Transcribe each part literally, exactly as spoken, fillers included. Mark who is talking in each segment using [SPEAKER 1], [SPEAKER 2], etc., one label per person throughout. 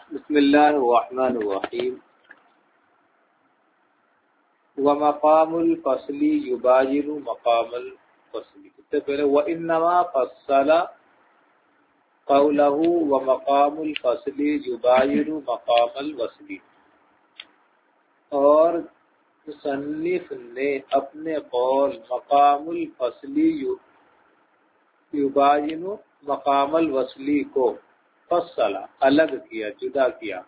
[SPEAKER 1] بسم اللہ الرحمن الرحیم ومقام الفصل یباین مقام الفصل، اس سے پہلے وانما فصل قولہ ومقام الفصل یباین مقام الوصل، اور مصنف نے اپنے قول مقام الفصل یباین مقام الوصل کو فصل الگ کیا، جدا کیا۔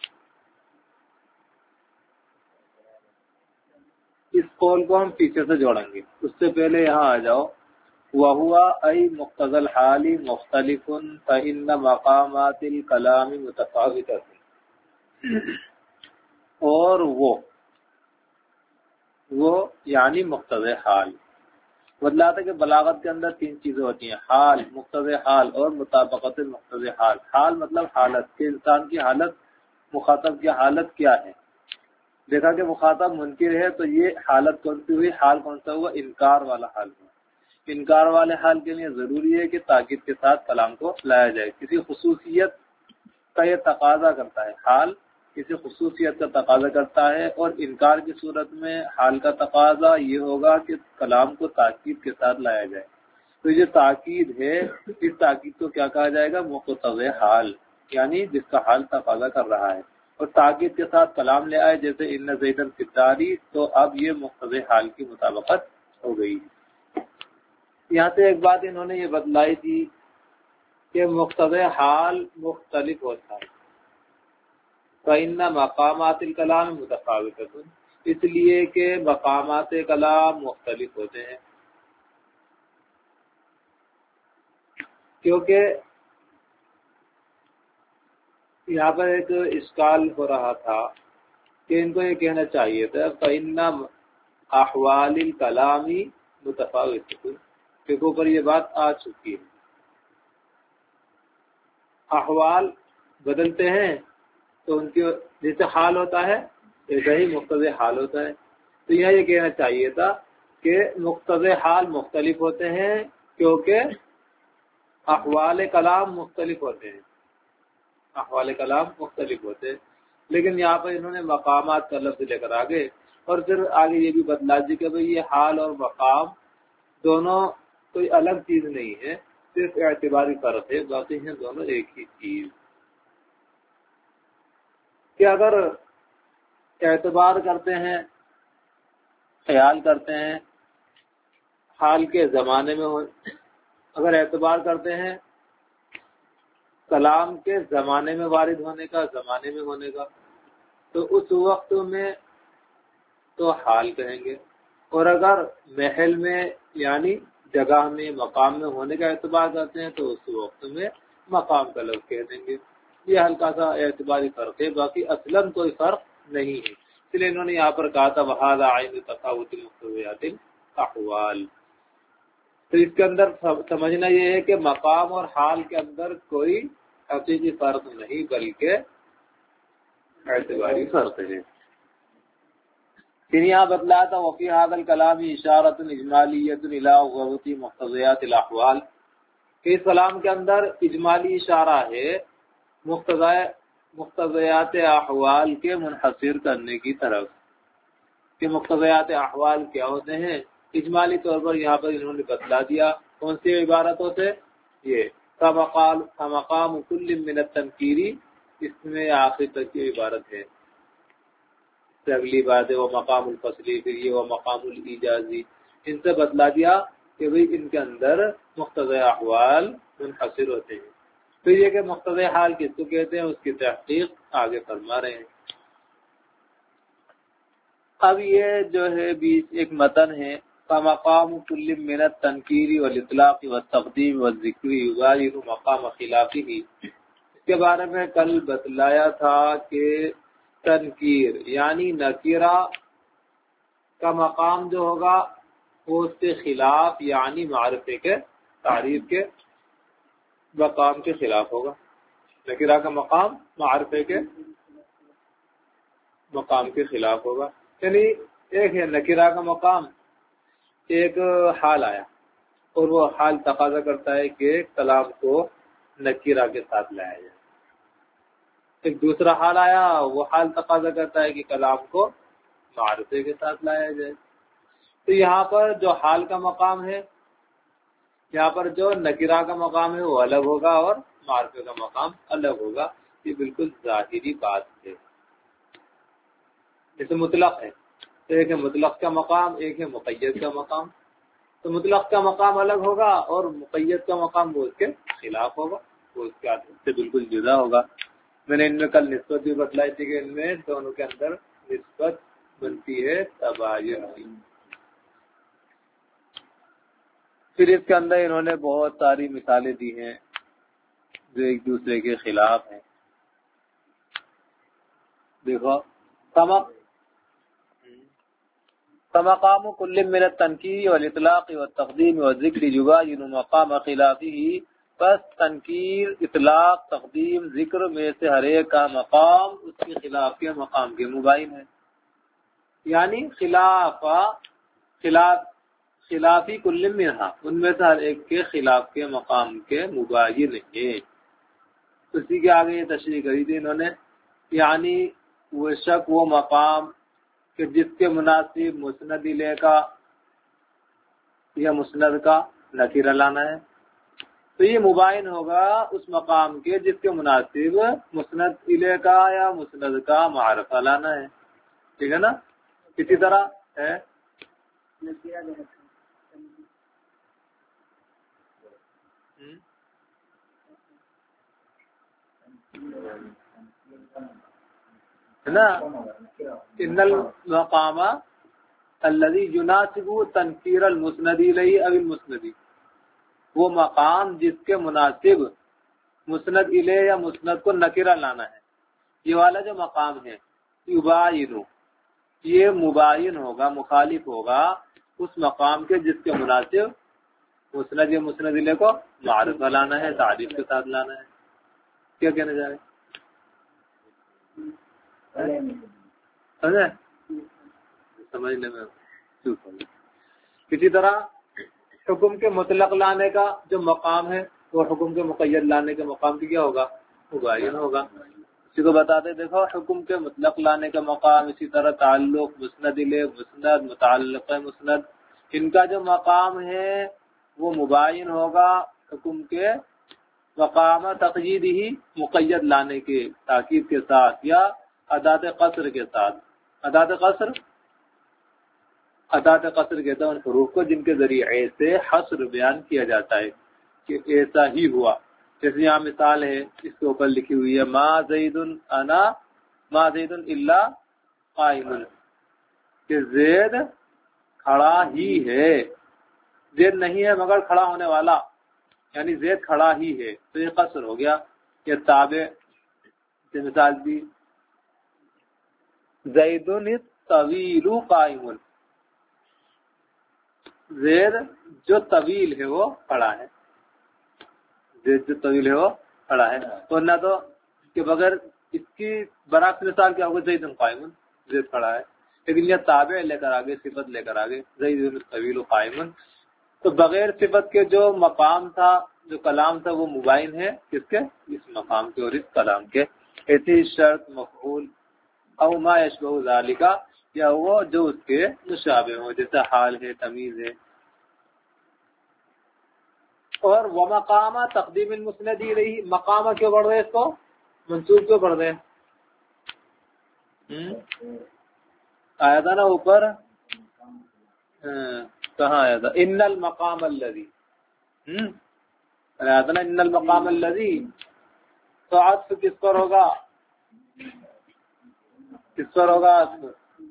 [SPEAKER 1] اس قول کو ہم پیچھے سے جوڑیں گے، اس سے پہلے یہاں آ جاؤ۔ وَهُوَ أي مقتضى الحال مختلف فإن مقامات الكلام متفاوتة، اور وہ وہ یعنی مقتضی حال بتلاتا کہ بلاغت کے اندر تین چیزیں ہوتی ہیں، حال، مقتضی حال اور مطابقت مقتضی حال۔ حال مطلب حالت، کہ انسان کی حالت، مخاطب کی حالت کیا ہے۔ دیکھا کہ مخاطب منکر ہے تو یہ حالت کون سی ہوئی، حال کون سا ہوا، انکار والا حال ہوا۔ انکار والے حال کے لیے ضروری ہے کہ تاکید کے ساتھ کلام کو لایا جائے، کسی خصوصیت کا یہ تقاضا کرتا ہے، حال کسی خصوصیت کا تقاضا کرتا ہے، اور انکار کی صورت میں حال کا تقاضا یہ ہوگا کہ کلام کو تاکید کے ساتھ لایا جائے۔ تو یہ تاکید ہے، اس تاکید کو کیا کہا جائے گا، مقتضی حال، یعنی جس کا حال تقاضا کر رہا ہے، اور تاکید کے ساتھ کلام لے آئے جیسے ان زیدن فی الداری، تو اب یہ مقتضی حال کی مطابقت ہو گئی۔ یہاں سے ایک بات انہوں نے یہ بتلائی تھی کہ مقتضی حال مختلف ہوتا ہے، فَإِنَّ مقامات الکلام متفاوتۃ، اس لیے کہ مقامات کلام مختلف ہوتے ہیں، کیونکہ یہاں پر ایک اشکال ہو رہا تھا کہ ان کو یہ کہنا چاہیے تھا فَإِنَّ أَحْوَالِ الْكَلَامِ مُتَفَاوِتَةٌ، کے اوپر یہ بات آ چکی ہے۔ احوال بدلتے ہیں تو ان کی جیسے حال ہوتا ہے ایسا ہی مقتضی حال ہوتا ہے، تو یہاں یہ کہنا چاہیے تھا کہ مقتضی حال مختلف ہوتے ہیں کیونکہ احوال کلام مختلف ہوتے ہیں، احوال کلام مختلف ہوتے ہیں۔ لیکن یہاں پر انہوں نے مقامات کا لفظ لے کر آگے، اور پھر آگے یہ بھی بتلا دی کہ بھئی یہ حال اور مقام دونوں کوئی الگ چیز نہیں ہے، صرف اعتباری فرق ہے، باقی ہیں دونوں ایک ہی چیز۔ کہ اگر اعتبار کرتے ہیں، خیال کرتے ہیں حال کے زمانے میں، اگر اعتبار کرتے ہیں کلام کے زمانے میں وارد ہونے کا، زمانے میں ہونے کا، تو اس وقت میں تو حال کہیں گے، اور اگر محل میں یعنی جگہ میں، مقام میں ہونے کا اعتبار کرتے ہیں تو اس وقت میں مقام کا لفظ کہہ دیں گے۔ یہ ہلکا سا اعتباری فرق ہے، باقی اصلاً کوئی فرق نہیں ہے، اس لیے انہوں نے یہاں پر کہا تھا وَهَذَا عَيْنُ تَفَاوُتِ مُقْتَضِيَاتِ الْأَحْوَالِ۔ تو اس کے اندر سمجھنا یہ ہے کہ مقام اور حال کے اندر کوئی حقیقی فرق نہیں بلکہ اعتباری فرق ہے۔ پھر یہاں بتلایا تھا وفی هذا الکلام اشارۃ اجمالیۃ الی ضرورت مقتضیات الاحوال، کہ اس کلام کے اندر اجمالی اشارہ ہے مقتضیات احوال کے منحصر کرنے کی طرف، کہ مقتضیات احوال کیا ہوتے ہیں۔ اجمالی طور پر یہاں پر انہوں نے بتلا دیا، کون سی عبارتوں سے، یہ مقام کل من التنکیری، اس میں آخر تک کی عبارت ہے، اگلی بات ہے وہ مقام الفصلی، پھر یہ وہ مقام الایجازی، ان سے بتلا دیا کہ بھئی ان کے اندر مقتضی احوال منحصر ہوتے ہیں۔ تو یہ کہ مقتضی حال کس کو کہتے ہیں اس کی تحقیق آگے فرما رہے ہیں۔ اب یہ جو ہے بیچ ایک متن ہے فمقام کل من التنکیر والاطلاق والتقدیم والذکر یغایر مقام خلافہ، اس کے بارے میں کل بتلایا تھا کہ تنکیر یعنی نکرہ کا مقام جو ہوگا وہ اس کے خلاف یعنی معرفے کے، تعریف کے مقام کے خلاف ہوگا۔ نکرہ کا مقام معرفے کے مقام کے خلاف ہوگا، یعنی ایک ہے نکرہ کا مقام، ایک حال آیا اور وہ حال تقاضا کرتا ہے کہ کلام کو نکرہ کے ساتھ لایا جائے، ایک دوسرا حال آیا، وہ حال تقاضا کرتا ہے کہ کلام کو معرفے کے ساتھ لایا جائے. تو یہاں پر جو حال کا مقام ہے، یہاں پر جو نکرہ کا مقام ہے وہ الگ ہوگا اور معرفے کا مقام الگ ہوگا. یہ بالکل ظاہری بات ہے. جیسے مطلق ہے، تو ایک ہے مطلق کا مقام، ایک ہے مقید کا مقام. تو مطلق کا مقام الگ ہوگا اور مقید کا مقام وہ اس کے خلاف ہوگا، وہ اس کے عادت سے بالکل جدا ہوگا. میں نے ان میں کل نسبت بھی بتلائی تھی کہ ان میں دونوں کے اندر نسبت بنتی ہے تباین کی. پھر اس کے اندر انہوں نے بہت ساری مثالیں دی ہیں جو ایک دوسرے کے خلاف ہیں. دیکھو فمقام كل من التنکیر والاطلاق والتقدیم والذکر یباین مقام خلافه. پس تنکیر، اطلاق، تقدیم، ذکر میں سے ہر ایک کا مقام اس کے خلاف کے مقام کے مبین ہے. یعنی خلاف خلاف خلافی کل منہا، ان میں سے ہر ایک کے خلاف کے مقام کے مبین ہے. اسی کے آگے یہ تشریح کری تھی انہوں نے، یعنی وہ شک وہ مقام کہ جس کے مناسب مسند الیہ کا یا مسند کا نکیرہ لانا ہے، تو یہ مبین ہوگا اس مقام کے جس کے مناسب مسند الیہ کا یا مسند کا معرفہ لانا ہے. ٹھیک ہے نا؟ اسی طرح ہے نا ان المقام الذي يناسب تنکیر المسند الیہ او المسند، وہ مقام جس کے مناسب مسند الیہ یا مسند کو نکرہ لانا ہے. یہ والا جو مقام ہے یباین، یہ مباین ہوگا، مخالف ہوگا اس مقام کے جس کے مناسب مسند یا مسند الیہ کو معرفہ لانا ہے، تعریف کے ساتھ لانا ہے. کیا کہنا چاہ رہے ہیں؟ سمجھنے میں اسی طرح حکم کے مطلق لانے کا جو مقام ہے وہ حکم کے مقید لانے کے مقام کی کیا ہوگا؟ مباین ہوگا. اسی کو بتاتے دیکھو حکم کے مطلق لانے کا مقام، اسی طرح تعلق، مسند الیہ، مسند، متعلق مسند، ان کا جو مقام ہے وہ مباین ہوگا حکم کے مقام تقیید ہی مقید لانے کے تاکید کے ساتھ یا ادات قصر کے ساتھ. ادات قصر ادات قصر کہتے ہیں ان حروف کو جن کے ذریعے سے حصر بیان کیا جاتا ہے کہ ایسا ہی ہوا. جیسے یہاں مثال ہے اس کے اوپر لکھی ہوئی ہے ما زید انا ما زید الا قائم، کہ زید کھڑا ہی ہے، زید نہیں ہے مگر کھڑا ہونے والا، یعنی زید کھڑا ہی ہے. تو یہ قصر ہو گیا. یہ تابع سے مثال دی زید الطویل قائم، زید جو طویل ہے وہ کھڑا ہے، زید جو طویل ہے وہ کھڑا ہے. ورنہ تو کہ بغیر اس کی برعکس مثال کیا ہوگا زید قائم، زید کھڑا ہے. لیکن یہ تابع لے کر آگے، صفت لے کر آگے زید الطویل قائم، تو بغیر صفت کے جو مقام تھا، جو کلام تھا، وہ مبین ہے کس کے؟ اس مقام کے اور اس کلام کے. ایسی شرط مفعول او ما یشبہ ذالک، یا وہ جو اس کے مشابہ ہو، جیسا حال ہے، تمیز ہے. اور وہ مقام تقدیم المسند الیہ، مقامہ کیوں پڑھ رہے اس کو؟ منصوب کیوں پڑھ رہے؟ آیا تھا نا اوپر، کہاں آیا تھا؟ ان المقام الذی، آیا تھا نا ان المقام الذی. تو عطف کس پر ہوگا؟ کس پر ہوگا عطف؟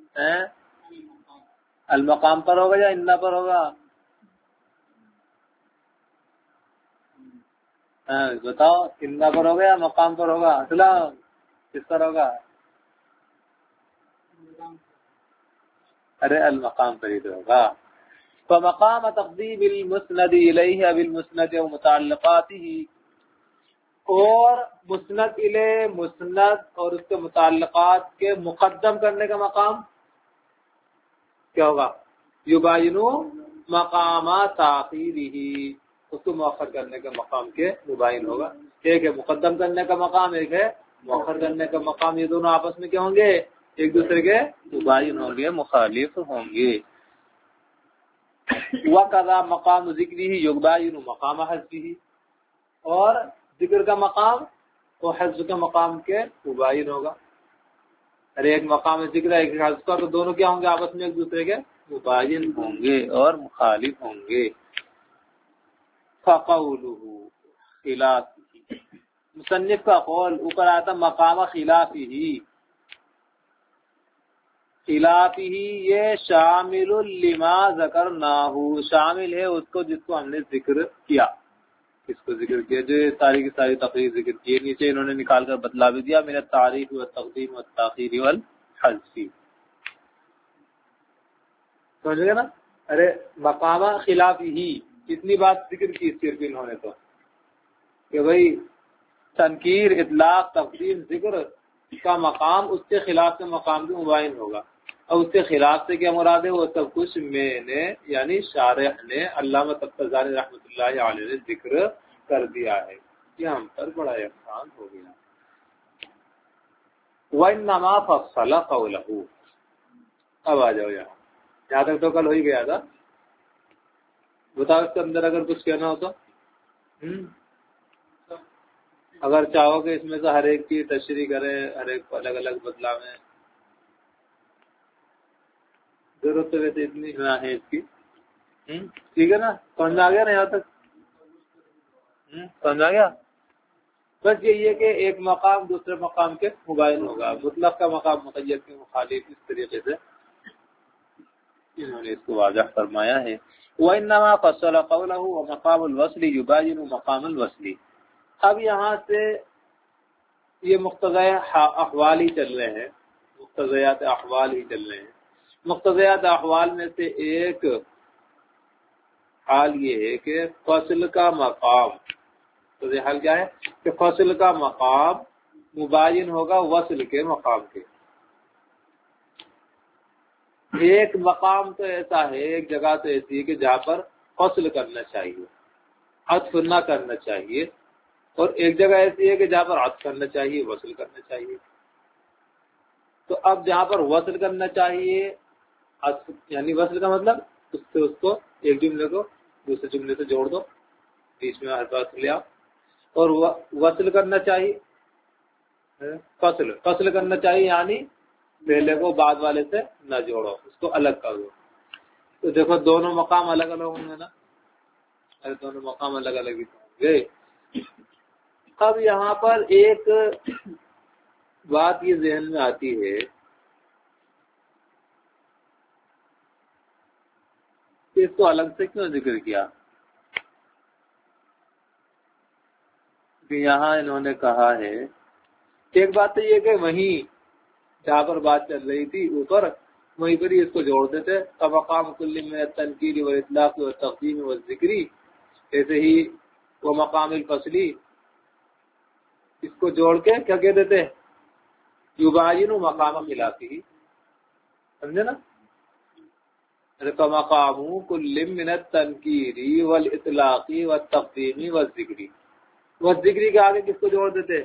[SPEAKER 1] المقام پر ہوگا یا ان پر ہوگا؟ بتاؤ، ان پر ہوگا یا مقام پر ہوگا؟ اصلا کس پر ہوگا؟ ارے المقام پر ہی تو ہوگا. فمقام تقدیم المسند الیہ اب المسند و متعلقاتہ، اور مسند الیہ، مسند اور اس کے متعلقات کے مقدم کرنے کا مقام کیا ہوگا؟ یباینو مقامات تاخیرہ، اس کو مؤخر کرنے کے مقام کے مبین ہوگا. ایک ہے مقدم کرنے کا مقام، ایک ہے مؤخر کرنے کا مقام، یہ دونوں آپس میں کیا ہوں گے؟ ایک دوسرے کے مباین ہوں گے، مخالف ہوں گے۔ وَقَضَى مقام ذکری ہی یُبَاین مقام حذفہ، اور ذکر کا مقام وہ حذف کا مقام کے مباین ہوگا۔ ارے ایک مقام ذکر ہے ایک حذف کا، تو دونوں کیا ہوں گے؟ آپس میں ایک دوسرے کے مباین ہوں گے اور مخالف ہوں گے۔ فَقَوْلُهُ خلاف، مصنف کا قول اوپر آتا مقام خلافی ہی، خلافی ہی یہ شامل لما ذکرناہ، شامل ہے اس کو جس کو ہم نے ذکر کیا۔ اس کو ذکر کیا جو ساری کی ساری تقریر ذکر کی، نیچے انہوں نے نکال کر بتلا بھی دیا، من التعریف والتقدیم والتاخیر والحذف، سمجھ گئے نا؟ ارے مقام خلافی ہی اتنی بات ذکر کی صرف انہوں نے تو، کہ بھئی تنکیر اطلاق تقدیم ذکر کا مقام اس کے خلاف کے مقام کے مباین ہوگا، اور اس کے خلاف سے کیا مراد ہے؟ وہ سب کچھ میں نے یعنی شارح نے علامہ تفتزانی رحمۃ اللہ علیہ نے ذکر کر دیا ہے، یہ ہم پر بڑا احسان ہو گیا۔ وَإِنَّمَا فَصَّلَ قَوْلَهُ، اب آ جاؤ یہاں، یہاں تک تو کل ہو ہی گیا تھا، بتاؤ اس کے اندر اگر کچھ کہنا ہو تو، اگر چاہو کہ اس میں سے ہر ایک کی تشریح کریں، ہر ایک کو الگ الگ بدلاویں، ضرورت تو ویسے اتنی نہ ہے اس کی، ٹھیک ہے نا؟ سمجھ میں آ گیا نا یہاں تک؟ سمجھ آ گیا؟ بس یہی ہے کہ ایک مقام دوسرے مقام کے مباین ہوگا، مطلق کا مقام مقید کے مخالف، اس طریقے سے انہوں نے اس کو واضح فرمایا ہے۔ وَإِنَّمَا فَصَّلَ قَوْلَهُ وَمَقَامُ الْوَصْلِ يُبَايِنُ مَقَامَ الْوَصْلِ، اب یہاں سے یہ مقتضی احوال ہی چل رہے ہیں، مقتضیات احوال ہی چل رہے ہیں۔ مقتضیات احوال میں سے ایک حال یہ ہے کہ فصل کا مقام، تو یہ حال کیا ہے کہ فصل کا مقام مباین ہوگا وصل کے مقام کے۔ ایک مقام تو ایسا ہے، ایک جگہ تو ایسی ہے کہ جہاں پر فصل کرنا چاہیے، عطف نہ کرنا چاہیے، اور ایک جگہ ایسی ہے کہ جہاں پر عطف کرنا چاہیے، وصل کرنا چاہیے۔ تو اب جہاں پر وصل کرنا چاہیے، عطف یعنی وصل کا مطلب اس سے اس کو ایک جملے کو دوسرے جملے سے جوڑ دو، بیچ میں ہر بات لے آؤ، اور وصل کرنا چاہیے، فصل فصل کرنا چاہیے یعنی پہلے کو بعد والے سے نہ جوڑو، اس کو الگ کر دو۔ تو دیکھو دونوں مقام الگ الگ ہوں گے نا، ارے دونوں مقام الگ الگ ہی ہوں گے۔ اب یہاں پر ایک بات یہ ذہن میں آتی ہے کہ اس کو الگ سے کیوں ذکر کیا؟ کہ یہاں انہوں نے کہا ہے، ایک بات تو یہ کہ وہیں جہاں پر بات چل رہی تھی اوپر، وہیں پر ہی اس کو جوڑ دیتے، مقام کل من التنکیر والاطلاق والتقدیم والذکری، ایسے ہی وہ مقام الفصلی اس کو جوڑ کے کیا کہہ دیتے؟ یباین مقام خلافی، سمجھے نا؟ مقام کل من التنکیر والاطلاق والتقدیم والذکری، والذکری کے آگے کس کو جوڑ دیتے؟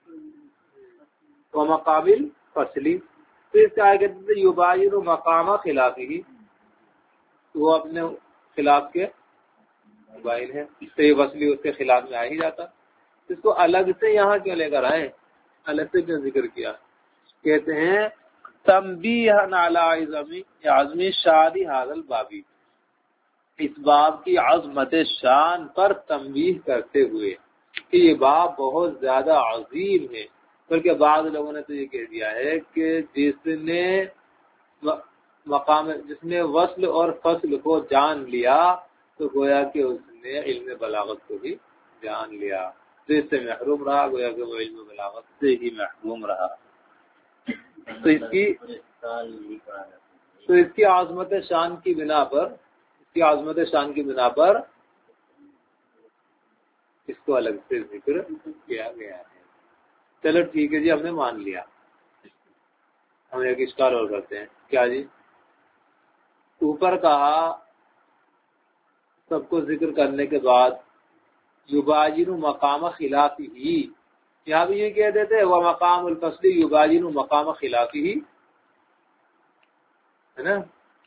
[SPEAKER 1] وہ مقام الفصلی، تو اس کے آگے کہتے تھے یباین مقام خلافی، وہ اپنے خلاف کے مباین ہے، تو یہ وصلی اس کے خلاف میں آ ہی جاتا، اس کو الگ سے یہاں کیوں لے کر آئے، الگ سے کیوں ذکر کیا؟ کہتے ہیں تنبیہ علی عظمی شادی ھذا الباب، اس باب کی عظمت شان پر تنبیہ کرتے ہوئے کہ یہ باب بہت زیادہ عظیم ہے، بلکہ بعض لوگوں نے تو یہ کہہ دیا ہے کہ جس نے مقام جس نے وصل اور فصل کو جان لیا تو گویا کہ اس نے علم بلاغت کو بھی جان لیا، تو اس سے محروم رہا، گویا کہ وہ علم بلاغت سے ہی محروم رہا۔ تو اس کی تو اس کی عظمت شان کی بنا پر اس کی عظمت شان کی بنا پر اس کو الگ سے ذکر کیا گیا ہے۔ چلو ٹھیک ہے جی، ہم نے مان لیا۔ ہم ایک اشکال اور کرتے ہیں، کیا جی؟ اوپر کہا سب کو ذکر کرنے کے بعد یباین مقام خلافی ہی، یہاں بھی یہ کہہ دیتے وہ مقام الفصلی یباین مقام خلافی ہی ہے نا،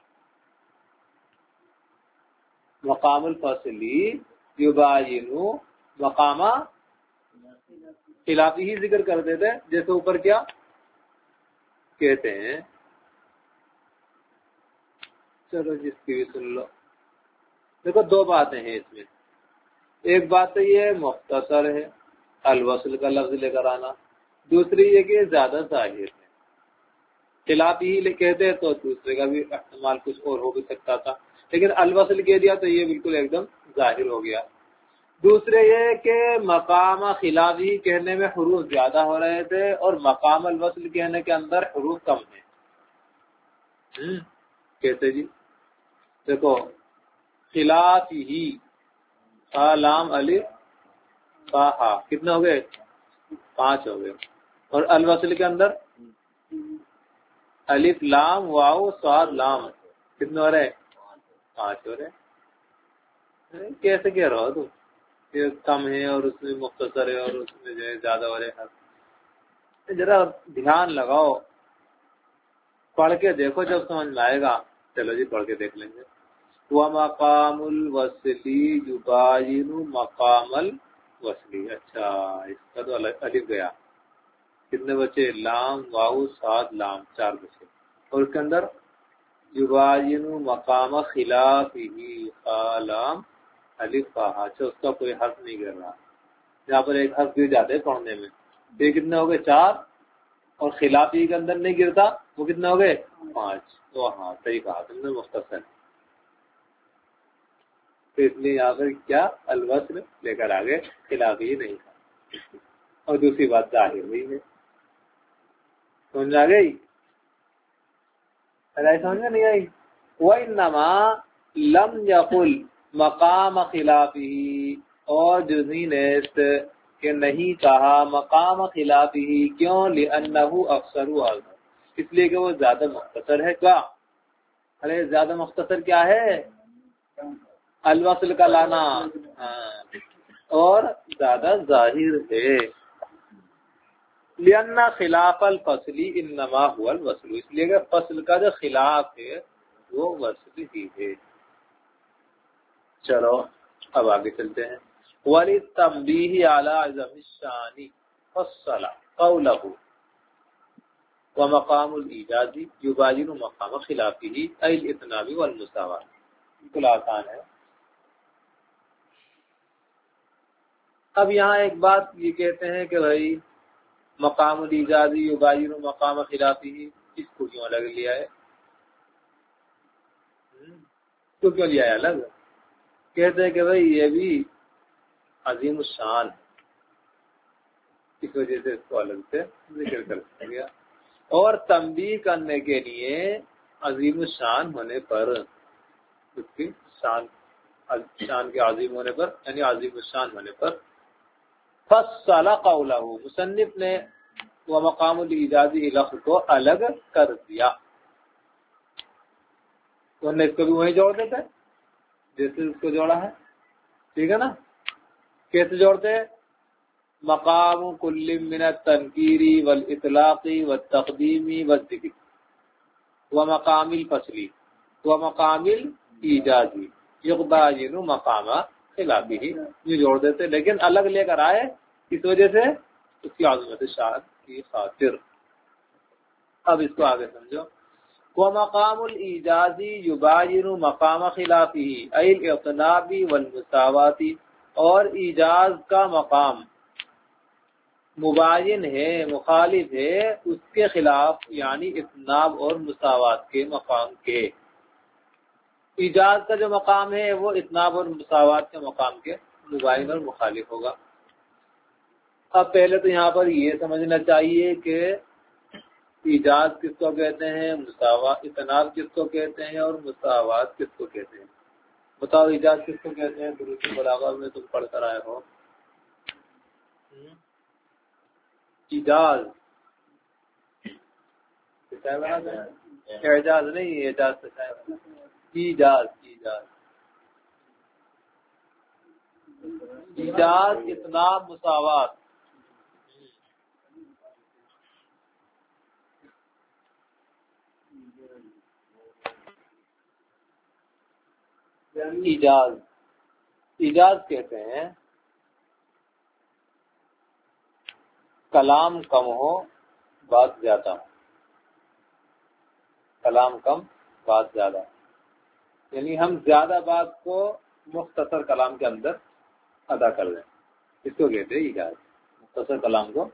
[SPEAKER 1] مقام الفصلی یباین مقام خلافی ہی ذکر کر دیتے، جیسے اوپر کیا کہتے ہیں، چلو جس کی بھی سن لو. دیکھو دو باتیں ہیں اس میں، ایک بات تو یہ مختصر ہے الوصل کا لفظ لے کر آنا، دوسری یہ کہ زیادہ ظاہر ہے. خلافی ہی کہتے تو دوسرے کا بھی احتمال کچھ اور ہو بھی سکتا تھا، لیکن الوصل کہہ دیا تو یہ بالکل ایک دم ظاہر ہو گیا. دوسرے یہ کہ مقام خلافی کہنے میں حروف زیادہ ہو رہے تھے اور مقام الوصل کہنے کے اندر حروف کم ہیں. کیسے جی؟ دیکھو خلافی لام الف با ہا کتنے ہو گئے؟ پانچ ہو گئے. اور الوصل کے اندر الف لام واو صاد لام کتنے ہو رہے؟ پانچ ہو رہے. کیسے کہہ رہا ہو تم یہ کم ہے اور اس میں مختصر ہے اور اس میں جو ہے زیادہ ہو رہے؟ ذرا دھیان لگاؤ، پڑھ کے دیکھو جب سمجھ میں آئے گا. چلو جی پڑھ کے دیکھ لیں گے. وَمَقَامُ الْوَصْلِ يُبَايِنُ مَقَامَ الْوَصْلِ. اچھا اس کا تو الف گیا، کتنے بچے؟ لام واو صاد لام چار بچے. اور اس کے اندر یباین مقام خلافہ لام الف فہا. اچھا اس کا کوئی حرف نہیں گر رہا، یہاں پر ایک حرف گر جاتے پڑھنے میں. یہ کتنے ہو گئے؟ چار. اور خلافی کے اندر نہیں گرتا، وہ کتنے ہو گئے؟ پانچ. تو ہاں صحیح کہا تم نے، مختصر. تو اس لیے یہاں پر کیا الوصل لے کر آگے خلافی ہی نہیں تھا. اور دوسری بات ظاہر ہوئی ہے، سمجھ آ گئی؟ سمجھ میں نہیں آئی؟ وَإِنَّمَا لَمْ يَقُلْ مَقَامَ خِلَافِهِ، اور جزمی نیست کہ نہیں کہا مقام خلافی. کیوں؟ لِأَنَّهُ أَقْصَرُ وَأَظْهَرُ، اس لیے کہ وہ زیادہ مختصر ہے. کیا؟ ارے زیادہ مختصر کیا ہے؟ الوصل کا لانا، اور زیادہ ظاہر ہے. لِأَنَّ خِلَافَ الْفَصْلِ إِنَّمَا هُوَ الْوَصْلُ، اس لیے کہ فصل کا جو خلاف ہے وہ وصل ہی ہے. چلو اب آگے چلتے ہیں. وَلِلتَّنْبِيهِ عَلَى عَظَمِ الشَّانِ فَصَّلَ قَوْلَهُ وَمَقَامُ الْإِيجَازِ يُبَايِنُ مَقَامَ خِلَافِهِ أَيْ الْإِطْنَابِ وَالْمُسَاوَاةِ. بالکل آسان ہے. اب یہاں ایک بات یہ کہتے ہیں کہ بھائی مقام الایجاز یباین مقام خلافی، اس کو کیوں الگ لیا ہے؟ تو کیوں لیا ہے الگ؟ کہتے ہیں کہ بھائی یہ بھی عظیم الشان ہے، اس وجہ سے اس کو الگ سے ذکر کر دیا. اور تنبیہ کرنے کے لیے عظیم الشان ہونے پر، اس کی شان شان کے عظیم ہونے پر، یعنی عظیم الشان ہونے پر فصل قولہ، مصنف نے وہ مقام الایجازی لفظ کو الگ کر دیا. تو نے اس کو بھی وہیں جوڑ دیتے جیسے اس کو جوڑا ہے. ٹھیک ہے نا؟ کیسے جوڑتے ہیں؟ مقام کل من التنکیر والاطلاق والتقدیم والذکر ومقام الفصل ومقام الایجازی یباین مقام خلافہ، یہ جوڑ دیتے، لیکن الگ لے کر آئے اس وجہ سے اس کی عظمت شان کی خاطر. اب اس کو آگے سمجھو. ومقام الایجازی یباین مقام خلافہ ای الاطناب والمساوات، اور ایجاز کا مقام مباین ہے، مخالف ہے اس کے خلاف، یعنی اطناب اور مساوات کے مقام کے. ایجاز کا جو مقام ہے وہ اطناب اور مساوات کے مقام کے مباین اور مخالف ہوگا. اب پہلے تو یہاں پر یہ سمجھنا چاہیے کہ ایجاز کس کو کہتے ہیں، مساوات اطناب کس کو کہتے ہیں، اور مساوات کس کو کہتے ہیں. بتاؤ ایجاز کس کو کہتے ہیں؟ دروس البلاغہ میں تم پڑھ کر آئے ہو. ایجاز اعجاز نہیں، اعجاز سے ایجاز ایجاز ایجاز اطناب مساوات. ایجاز، ایجاز کہتے ہیں کلام کم ہو بات زیادہ ہو، کلام کم بات زیادہ، یعنی ہم زیادہ بات کو مختصر کلام کے اندر ادا کر دیں، اس کو کہتے ہیں ایجاز۔ مختصر کلام کو،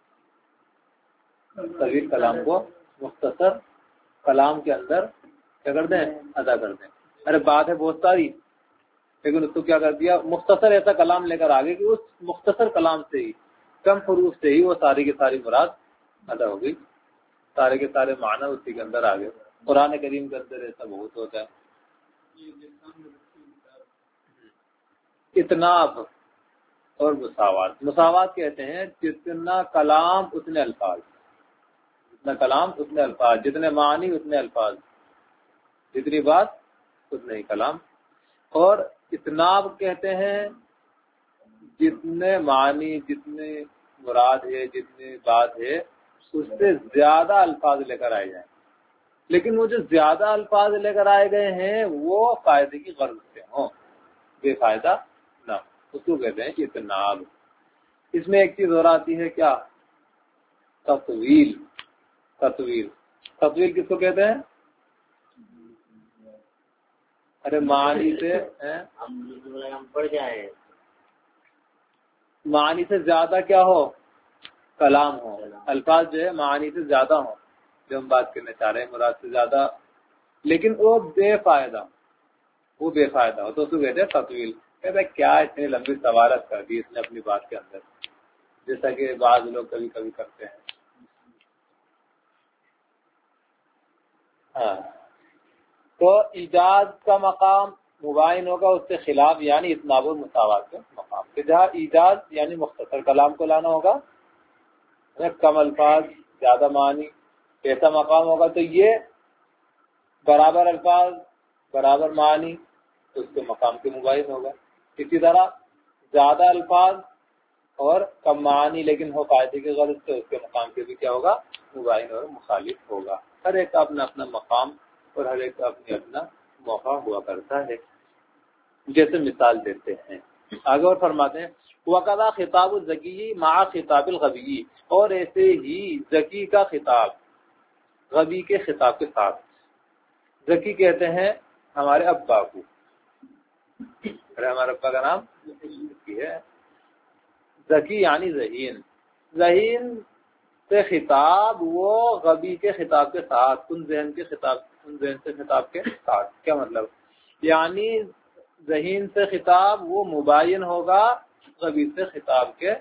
[SPEAKER 1] طویل کلام کو مختصر کلام کے اندر کیا کر دیں؟ ادا کر دیں۔ ارے بات ہے بہت ساری، لیکن اس کو کیا کر دیا؟ مختصر ایسا کلام لے کر آگے کہ اس مختصر کلام سے ہی، کم حروف سے ہی وہ ساری کی ساری مراد ادا ہو گئی، سارے کے سارے معنی اسی کے اندر آ گئے۔ قرآن کریم کے اندر ایسا بہت ہوتا ہے۔ اتناب اور مساوات، مساوات کہتے ہیں جتنا کلام اتنے الفاظ، جتنا کلام اتنے الفاظ، جتنے معنی اتنے الفاظ، جتنی بات اتنے ہی کلام۔ اور اتناب کہتے ہیں جتنے معنی، جتنے مراد ہے، جتنی بات ہے، اس سے زیادہ الفاظ لے کر آئے جائیں، لیکن وہ جو زیادہ الفاظ لے کر آئے گئے ہیں وہ فائدے کی غرض سے ہوں، بے فائدہ نہ، اس کو کہتے ہیں اتناب۔ اس میں ایک چیز اور آتی ہے، کیا؟ تطویل۔ تطویل تطویل کس کو کہتے ہیں؟ ارے معنی سے ہم پڑھ جائیں، معنی سے زیادہ کیا ہو؟ کلام ہو، الفاظ جو ہے معنی سے زیادہ ہو، جو ہم بات کرنے چاہ رہے ہیں مراد سے زیادہ، لیکن وہ بے فائدہ، وہ بے فائدہ ہو تو اس کو کہتے ہیں تطویل۔ کہتے ہیں کیا اتنی لمبی سوالت کر دی اس نے اپنی بات کے اندر، جیسا کہ بعض لوگ کبھی کبھی کرتے ہیں۔ ہاں، تو ایجاز کا مقام مباین ہوگا اس کے خلاف، یعنی اتناب و مساوات کے مقام کے، جہاں ایجاز یعنی مختصر کلام کو لانا ہوگا، کم الفاظ زیادہ معنی، ایسا مقام ہوگا تو یہ برابر الفاظ برابر معنی تو اس کے مقام کے مباین ہوگا۔ اسی طرح زیادہ الفاظ اور کم معنی لیکن ہو فائدے کی غرض سے، اس کے مقام کے بھی کیا ہوگا؟ مباین اور مخالف ہوگا۔ ہر ایک کا اپنا اپنا مقام اور ہر ایک کا اپنا اپنا موقع ہوا کرتا ہے۔ جیسے مثال دیتے ہیں آگے اور فرماتے ہیں وَقَضَا خطاب الذکی مع خطاب الغبی، اور ایسے ہی ذکی کا خطاب غبی کے خطاب کے ساتھ۔ ذکی کہتے ہیں ہمارے ابا کو، ارے ہمارے ابا کا نام ذکی ہے، ذکی یعنی ذہین، ذہین سے خطاب وہ غبی کے خطاب کے ساتھ، ان ذہن کے خطاب، ان ذہن سے خطاب کے ساتھ۔ کیا مطلب؟ یعنی ذہین سے خطاب وہ مباین ہوگا غبی سے خطاب کے،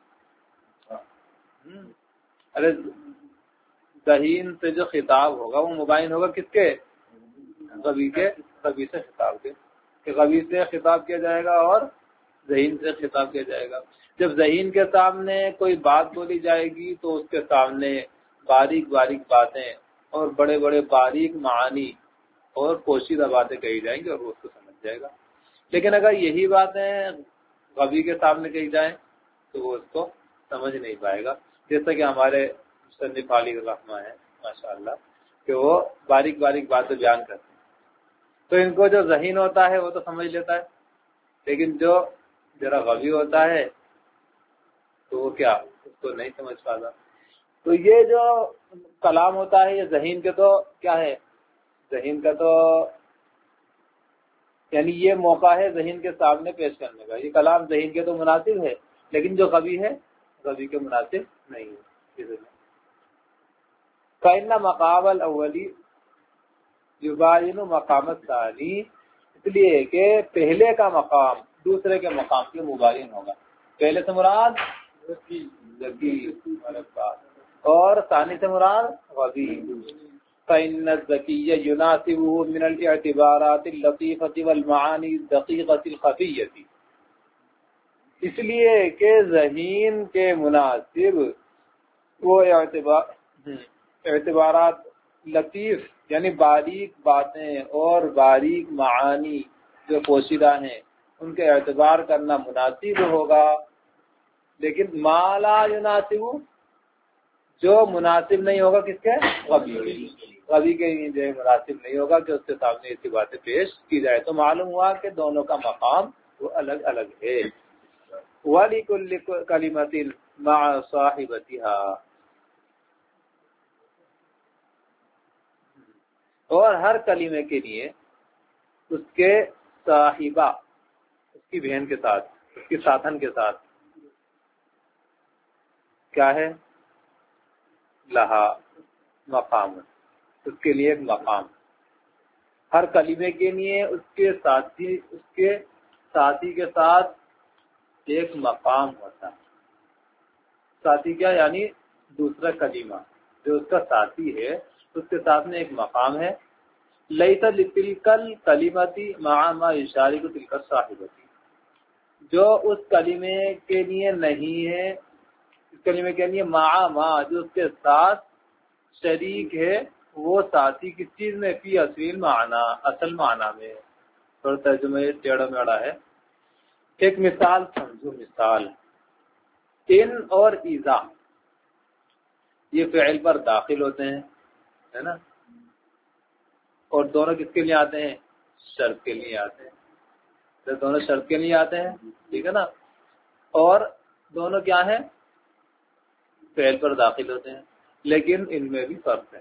[SPEAKER 1] ارے ذہین سے جو خطاب ہوگا وہ مباین ہوگا کس کے؟ غبی کے، غبی سے خطاب کے، کہ غبی سے خطاب کیا جائے گا اور ذہین سے خطاب کیا جائے گا۔ جب ذہین کے سامنے کوئی بات بولی جائے گی تو اس کے سامنے باریک باریک باتیں اور بڑے بڑے باریک معانی اور پوشیدہ باتیں کہی جائیں گی اور وہ اس کو سمجھ جائے گا، لیکن اگر یہی باتیں غبی کے سامنے کہی جائیں تو وہ اس کو سمجھ نہیں پائے گا۔ جیسا کہ ہمارے مصنف علی الرحمہ ہے ماشاءاللہ کہ وہ باریک باریک باتیں بیان کرتے ہیں، تو ان کو جو ذہین ہوتا ہے وہ تو سمجھ لیتا ہے، لیکن جو ذرا غبی ہوتا ہے تو وہ کیا اس کو نہیں سمجھ پاتا۔ تو یہ جو کلام ہوتا ہے یہ ذہین کے تو کیا ہے؟ ذہین کا تو یعنی یہ موقع ہے ذہین کے سامنے پیش کرنے کا، یہ کلام ذہین کے تو مناسب ہے، لیکن جو غبی ہے غبی کے مناسب نہیں ہے۔ فَإِنَّ مَقَامَ الْأَوَّلِ يُبَايِنُ مَقَامَ الثَّانِي، اس لیے کہ پہلے کا مقام دوسرے کے مقام کے مباین ہوگا۔ پہلے سے مراد ذکی اور ثانی سے مراد غبی۔ فإن الذكي يناسبه من الاعتبارات اللطيفة والمعاني الدقيقة الخفية، اس لیے کہ ذہین کے مناسب وہ اعتبار اعتبارات لطیف یعنی باریک باتیں اور باریک معانی جو پوشیدہ ہیں ان کے اعتبار کرنا مناسب ہوگا، لیکن ما لا يناسب جو مناسب نہیں ہوگا کس کے؟ غبی، کبھی کہیں جو ہے مناسب نہیں ہوگا کہ اس کے سامنے ایسی باتیں پیش کی جائے. تو معلوم ہوا کہ دونوں کا مقام وہ الگ الگ ہے. وَلِكُلِّ كَلِمَةٍ مَعَ صَاحِبَتِهَا، اور ہر کلمے کے لیے اس کے صاحبہ، اس کی بہن کے ساتھ، اس کی ساتھن کے ساتھ کیا ہے؟ لہا مقام، اس کے لیے ایک مقام. ہر کلمے کے لیے اس کے ساتھی اس کے ساتھی کے ساتھ ایک مقام ہوتا ہے. ساتھی کیا یعنی دوسرا کلمہ جو اس کا ساتھی ہے اس کے ساتھ میں ایک مقام ہے. لیس لتلک الکلمۃ مع ما یشارک تلک الصاحبۃ، جو اس کلمے کے لیے نہیں ہے، اس کلمے کے لیے مع ما جو اس کے ساتھ شریک ہے وہ ساتھی کس چیز میں؟ فی اصل معنی، اصل معنی میں. اور ترجمہ ٹیڑھا میڑھا ہے. ایک مثال سمجھو. مثال ان اور اذا یہ فعل پر داخل ہوتے ہیں، ہے نا، اور دونوں کس کے لیے آتے ہیں؟ شرط کے لیے آتے ہیں. تو دونوں شرط کے لیے آتے ہیں، ٹھیک ہے نا. اور دونوں کیا ہیں؟ فعل پر داخل ہوتے ہیں. لیکن ان میں بھی فرق ہے.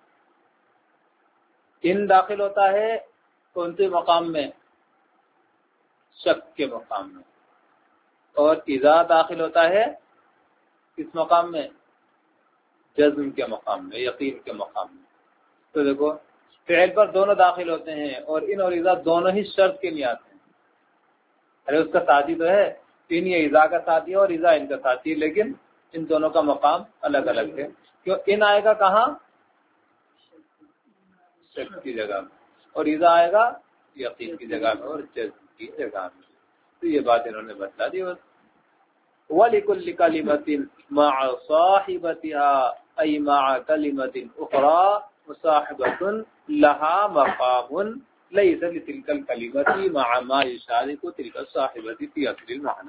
[SPEAKER 1] ان داخل ہوتا ہے کون سے مقام میں؟ شک کے مقام میں. اور اذا داخل ہوتا ہے کس مقام میں؟ جزم کے مقام میں، یقین کے مقام میں. تو دیکھو فعل پر دونوں داخل ہوتے ہیں اور ان اور اذا دونوں ہی شرط کے لیے آتے ہیں. ارے اس کا ساتھی تو ہے، ان یہ اذا کا ساتھی ہے اور اذا ان کا ساتھی ہے، لیکن ان دونوں کا مقام الگ الگ ہے. کیوں؟ ان آئے گا کہاں؟ شک کی جگہ میں، اور اذا آئے گا یقین کی جگہ میں اور جزم کی جگہ میں. تو یہ بات انہوں نے بتا دی. وَلِكُلِّ كَلِمَةٍ مَعَ صَاحِبَتِهَا أي مع كلمة أخرى مصاحبة لها مقام ليس لتلك الكلمة مع ما يشارك تلك الصاحبة في أصل المعنى.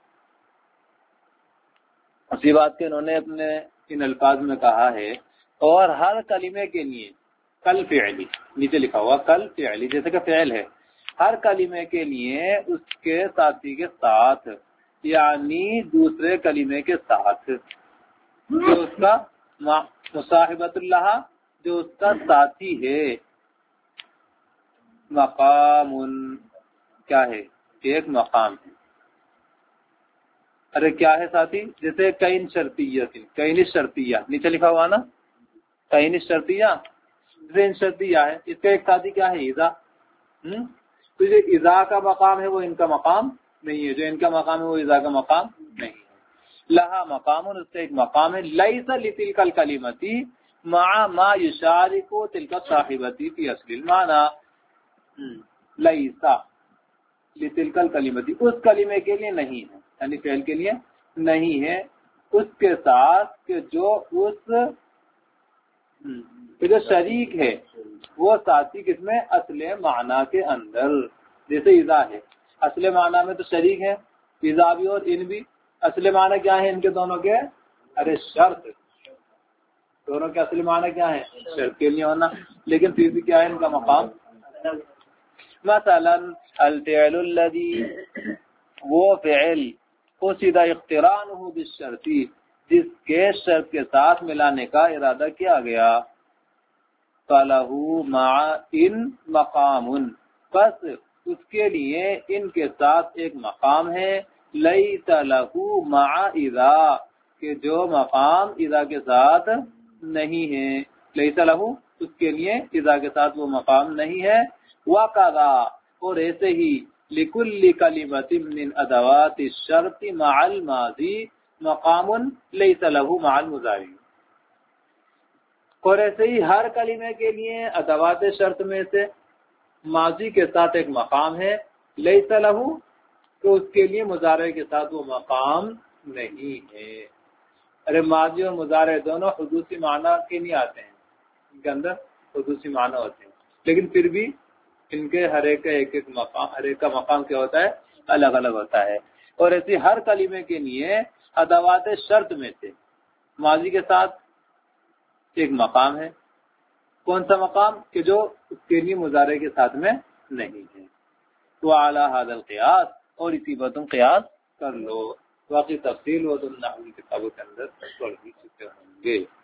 [SPEAKER 1] اسی بات کے انہوں نے اپنے ان الفاظ میں کہا ہے. اور ہر کلمے کے لیے کل فعلی، نیچے لکھا ہوا کل فعلی جیسے کہ فعل ہے، ہر کلمے کے لیے اس کے ساتھی کے ساتھ یعنی دوسرے کلمے کے ساتھ جو اس کا مصاحبت اللہ جو اس کا ساتھی ہے، مقام کیا ہے؟ ایک مقام ہے. ارے کیا ہے ساتھی؟ جیسے کئین شرطیہ تھی، کئین شرطیہ نیچے لکھا ہوا نا، کئین شرطیہ جیسے ان شرطیہ ہے، اس کا ایک ساتھی کیا ہے؟ اذا. تو جو اذا کا مقام ہے وہ ان کا مقام نہیں ہے، جو ان کا مقام ہے وہ اذا کا مقام نہیں ہے. لہا مقام، اس سے ایک مقام ہے. لیس لتلک الکلمۃ مع ما یشارک تلک الصاحبۃ فی اصل المعنی. لیس لتلک الکلمۃ اس کلمے کے لیے نہیں ہے، یعنی فعل کے لیے نہیں ہے، اس کے ساتھ کہ جو اس جو شریک ہے وہ ساتھی کس میں؟ اصل معنی کے اندر. جیسے اذا ہے، اصل معنی میں تو شریک ہے اذا بھی اور ان بھی. اصل معنی کیا ہے ان کے دونوں کے؟ ارے شرط. دونوں کے اصل معنی کیا ہے؟ شرط کے لیے ہونا. لیکن پھر بھی کیا ہے ان کا مقام؟ مثلا الفعل الذي، وہ فعل قصد اقترانه بالشرط، جس کے شرط کے ساتھ ملانے کا ارادہ کیا گیا. فَلَهُ مَعَ ان مقام، بس اس کے لیے ان کے ساتھ ایک مقام ہے. لَيْسَ لَهُ مَعَ اِذَا، کہ جو مقام اذا کے ساتھ نہیں ہے. لَيْسَ لَهُ اس کے لیے اذا کے ساتھ وہ مقام نہیں ہے. وَقَضَى، اور ایسے ہی لِكُلِّ كَلِمَةٍ مِّنْ أَدَوَاتِ الشَّرْطِ مَعَ الْمَاضِي مَقَامٌ لَيْسَ لَهُ مَعَ الْمُضَارِعِ. اور ایسے ہی ہر کلمے کے لیے ادوات شرط میں سے ماضی کے ساتھ ایک مقام ہے. لیس لہو، تو اس کے لیے مضارع کے ساتھ وہ مقام نہیں ہے. ارے ماضی اور مضارع دونوں حدوثی معنی کے نہیں آتے ہیں، ان کے اندر حدوثی معنی ہوتے ہیں، لیکن پھر بھی ان کے ہر ایک کا ایک ایک مقام، ہر ایک کا مقام کیا ہوتا ہے؟ الگ الگ ہوتا ہے. اور ایسی ہر کلمے کے لیے ادوات شرط میں سے ماضی کے ساتھ ایک مقام ہے، کون سا مقام کہ جو اس کے لیے مضارع کے ساتھ میں نہیں ہے. تو اعلیٰ هذا القیاس، اور اسی پر تم قیاس کر لو. باقی تفصیل وہ تم نحو کی کتابوں کے اندر پڑھ بھی چکے ہوں گے.